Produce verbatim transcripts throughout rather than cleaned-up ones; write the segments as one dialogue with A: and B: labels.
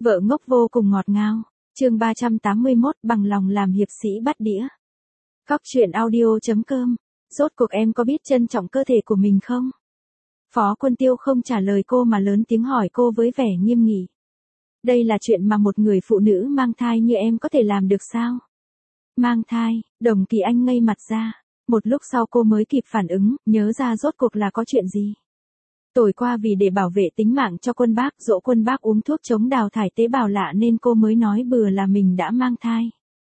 A: Vợ ngốc vô cùng ngọt ngào. Chương ba trăm tám mươi mốt, bằng lòng làm hiệp sĩ bắt đĩa. Cóc truyện audio chấm com. Rốt cuộc em có biết trân trọng cơ thể của mình không? Phó Quân Tiêu không trả lời cô mà lớn tiếng hỏi cô với vẻ nghiêm nghị. Đây là chuyện mà một người phụ nữ mang thai như em có thể làm được sao? Mang thai? Đồng Kỳ Anh ngây mặt ra. Một lúc sau cô mới kịp phản ứng, nhớ ra rốt cuộc là có chuyện gì. Tối qua vì để bảo vệ tính mạng cho Quân Bác, dỗ Quân Bác uống thuốc chống đào thải tế bào lạ nên cô mới nói bừa là mình đã mang thai.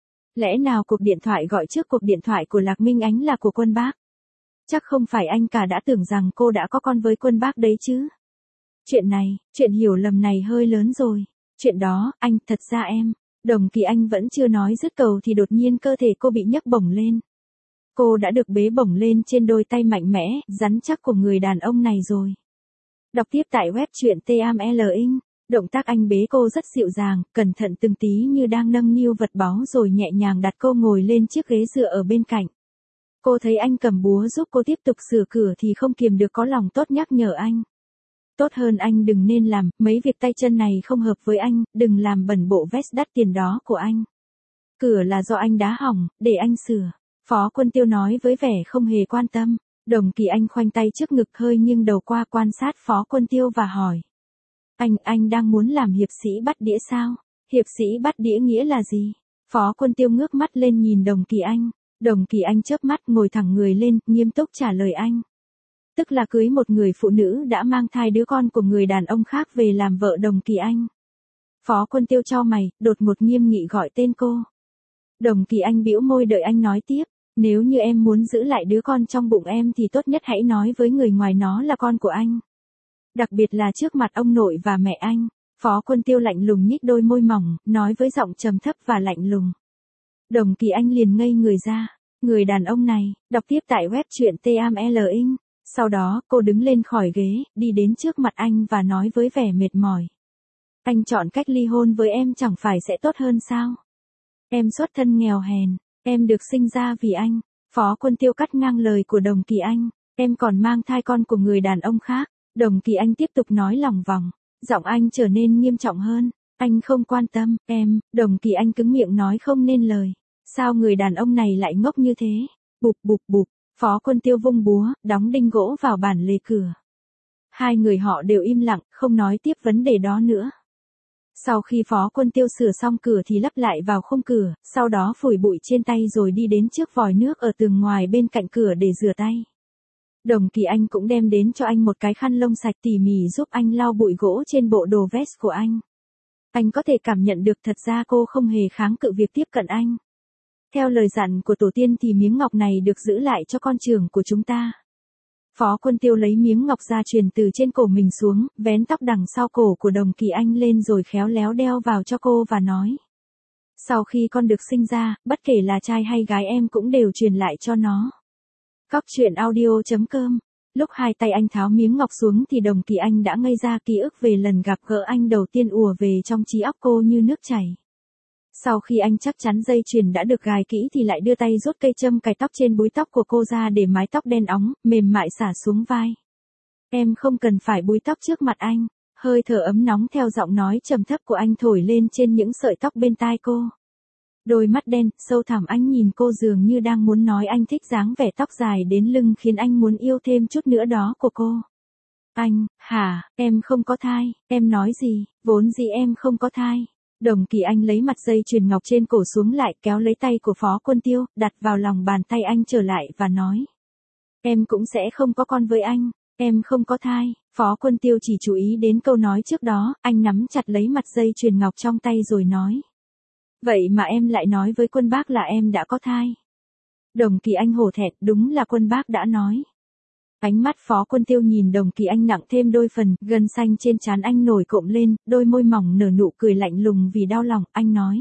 A: Lẽ nào cuộc điện thoại gọi trước cuộc điện thoại của Lạc Minh Ánh là của Quân Bác? Chắc không phải anh cả đã tưởng rằng cô đã có con với Quân Bác đấy chứ? Chuyện này, chuyện hiểu lầm này hơi lớn rồi. Chuyện đó, anh, thật ra em. Đồng Kỳ Anh vẫn chưa nói dứt câu thì đột nhiên cơ thể cô bị nhấc bổng lên. Cô đã được bế bổng lên trên đôi tay mạnh mẽ, rắn chắc của người đàn ông này rồi. Đọc tiếp tại web truyện T A M L Ing. Động tác anh bế cô rất dịu dàng, cẩn thận từng tí như đang nâng niu vật báu rồi nhẹ nhàng đặt cô ngồi lên chiếc ghế dựa ở bên cạnh. Cô thấy anh cầm búa giúp cô tiếp tục sửa cửa thì không kiềm được có lòng tốt nhắc nhở anh. Tốt hơn anh đừng nên làm, mấy việc tay chân này không hợp với anh, đừng làm bẩn bộ vest đắt tiền đó của anh. Cửa là do anh đá hỏng, để anh sửa. Phó Quân Tiêu nói với vẻ không hề quan tâm. Đồng Kỳ Anh khoanh tay trước ngực hơi nghiêng đầu qua quan sát Phó Quân Tiêu và hỏi. Anh, anh đang muốn làm hiệp sĩ bắt đĩa sao? Hiệp sĩ bắt đĩa nghĩa là gì? Phó Quân Tiêu ngước mắt lên nhìn Đồng Kỳ Anh. Đồng Kỳ Anh chớp mắt ngồi thẳng người lên, nghiêm túc trả lời anh. Tức là cưới một người phụ nữ đã mang thai đứa con của người đàn ông khác về làm vợ Đồng Kỳ Anh. Phó Quân Tiêu chau mày, đột ngột nghiêm nghị gọi tên cô. Đồng Kỳ Anh bĩu môi đợi anh nói tiếp. Nếu như em muốn giữ lại đứa con trong bụng em thì tốt nhất hãy nói với người ngoài nó là con của anh. Đặc biệt là trước mặt ông nội và mẹ anh. Phó Quân Tiêu lạnh lùng nhích đôi môi mỏng, nói với giọng trầm thấp và lạnh lùng. Đồng Kỳ Anh liền ngây người ra. Người đàn ông này, đọc tiếp tại web truyện T A M L Ing. Sau đó, cô đứng lên khỏi ghế, đi đến trước mặt anh và nói với vẻ mệt mỏi. Anh chọn cách ly hôn với em chẳng phải sẽ tốt hơn sao? Em xuất thân nghèo hèn, em được sinh ra vì anh. Phó Quân Tiêu cắt ngang lời của Đồng Kỳ Anh. Em còn mang thai con của người đàn ông khác. Đồng Kỳ Anh tiếp tục nói lòng vòng. Giọng anh trở nên nghiêm trọng hơn. Anh không quan tâm, em. Đồng Kỳ Anh cứng miệng nói không nên lời. Sao người đàn ông này lại ngốc như thế? Bụp bụp bụp. Phó Quân Tiêu vung búa, đóng đinh gỗ vào bản lề cửa. Hai người họ đều im lặng, không nói tiếp vấn đề đó nữa. Sau khi Phó Quân Tiêu sửa xong cửa thì lắp lại vào khung cửa, sau đó phủi bụi trên tay rồi đi đến trước vòi nước ở tường ngoài bên cạnh cửa để rửa tay. Đồng Kỳ Anh cũng đem đến cho anh một cái khăn lông sạch tỉ mỉ giúp anh lau bụi gỗ trên bộ đồ vest của anh. Anh có thể cảm nhận được thật ra cô không hề kháng cự việc tiếp cận anh. Theo lời dặn của tổ tiên thì miếng ngọc này được giữ lại cho con trưởng của chúng ta. Phó Quân Tiêu lấy miếng ngọc ra truyền từ trên cổ mình xuống, vén tóc đằng sau cổ của Đồng Kỳ Anh lên rồi khéo léo đeo vào cho cô và nói. Sau khi con được sinh ra, bất kể là trai hay gái em cũng đều truyền lại cho nó. Cóc truyện audio chấm com. Lúc hai tay anh tháo miếng ngọc xuống thì Đồng Kỳ Anh đã ngây ra, ký ức về lần gặp gỡ anh đầu tiên ùa về trong trí óc cô như nước chảy. Sau khi anh chắc chắn dây chuyền đã được gài kỹ thì lại đưa tay rút cây châm cài tóc trên búi tóc của cô ra để mái tóc đen óng, mềm mại xả xuống vai. Em không cần phải búi tóc trước mặt anh. Hơi thở ấm nóng theo giọng nói trầm thấp của anh thổi lên trên những sợi tóc bên tai cô. Đôi mắt đen, sâu thẳm anh nhìn cô dường như đang muốn nói anh thích dáng vẻ tóc dài đến lưng khiến anh muốn yêu thêm chút nữa đó của cô. Anh, hả, em không có thai, em nói gì, vốn dĩ em không có thai. Đồng Kỳ Anh lấy mặt dây chuyền ngọc trên cổ xuống lại, kéo lấy tay của Phó Quân Tiêu, đặt vào lòng bàn tay anh trở lại và nói. Em cũng sẽ không có con với anh, em không có thai. Phó Quân Tiêu chỉ chú ý đến câu nói trước đó, anh nắm chặt lấy mặt dây chuyền ngọc trong tay rồi nói. Vậy mà em lại nói với Quân Bác là em đã có thai. Đồng Kỳ Anh hổ thẹn, đúng là Quân Bác đã nói. Ánh mắt Phó Quân Tiêu nhìn Đồng Kỳ Anh nặng thêm đôi phần, gân xanh trên trán anh nổi cộm lên, đôi môi mỏng nở nụ cười lạnh lùng vì đau lòng, anh nói.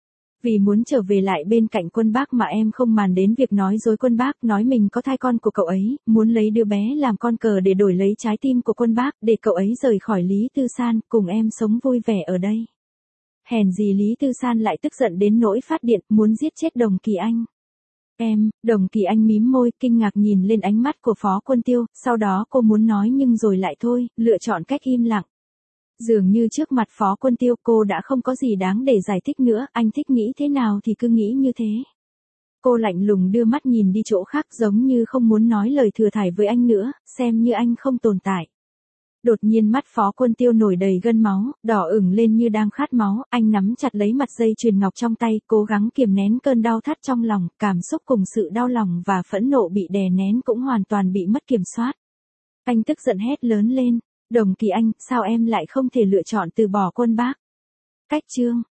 A: Vì muốn trở về lại bên cạnh Quân Bác mà em không màng đến việc nói dối Quân Bác, nói mình có thai con của cậu ấy, muốn lấy đứa bé làm con cờ để đổi lấy trái tim của Quân Bác, để cậu ấy rời khỏi Lý Tư San, cùng em sống vui vẻ ở đây. Hèn gì Lý Tư San lại tức giận đến nỗi phát điện, muốn giết chết Đồng Kỳ Anh. Em, Đồng Kỳ Anh mím môi, kinh ngạc nhìn lên ánh mắt của Phó Quân Tiêu, sau đó cô muốn nói nhưng rồi lại thôi, lựa chọn cách im lặng. Dường như trước mặt Phó Quân Tiêu cô đã không có gì đáng để giải thích nữa, anh thích nghĩ thế nào thì cứ nghĩ như thế. Cô lạnh lùng đưa mắt nhìn đi chỗ khác giống như không muốn nói lời thừa thải với anh nữa, xem như anh không tồn tại. Đột nhiên mắt Phó Quân Tiêu nổi đầy gân máu, đỏ ửng lên như đang khát máu, anh nắm chặt lấy mặt dây chuyền ngọc trong tay, cố gắng kiềm nén cơn đau thắt trong lòng, cảm xúc cùng sự đau lòng và phẫn nộ bị đè nén cũng hoàn toàn bị mất kiểm soát. Anh tức giận hét lớn lên, Đồng Kỳ Anh, sao em lại không thể lựa chọn từ bỏ Quân Bác? Cách chương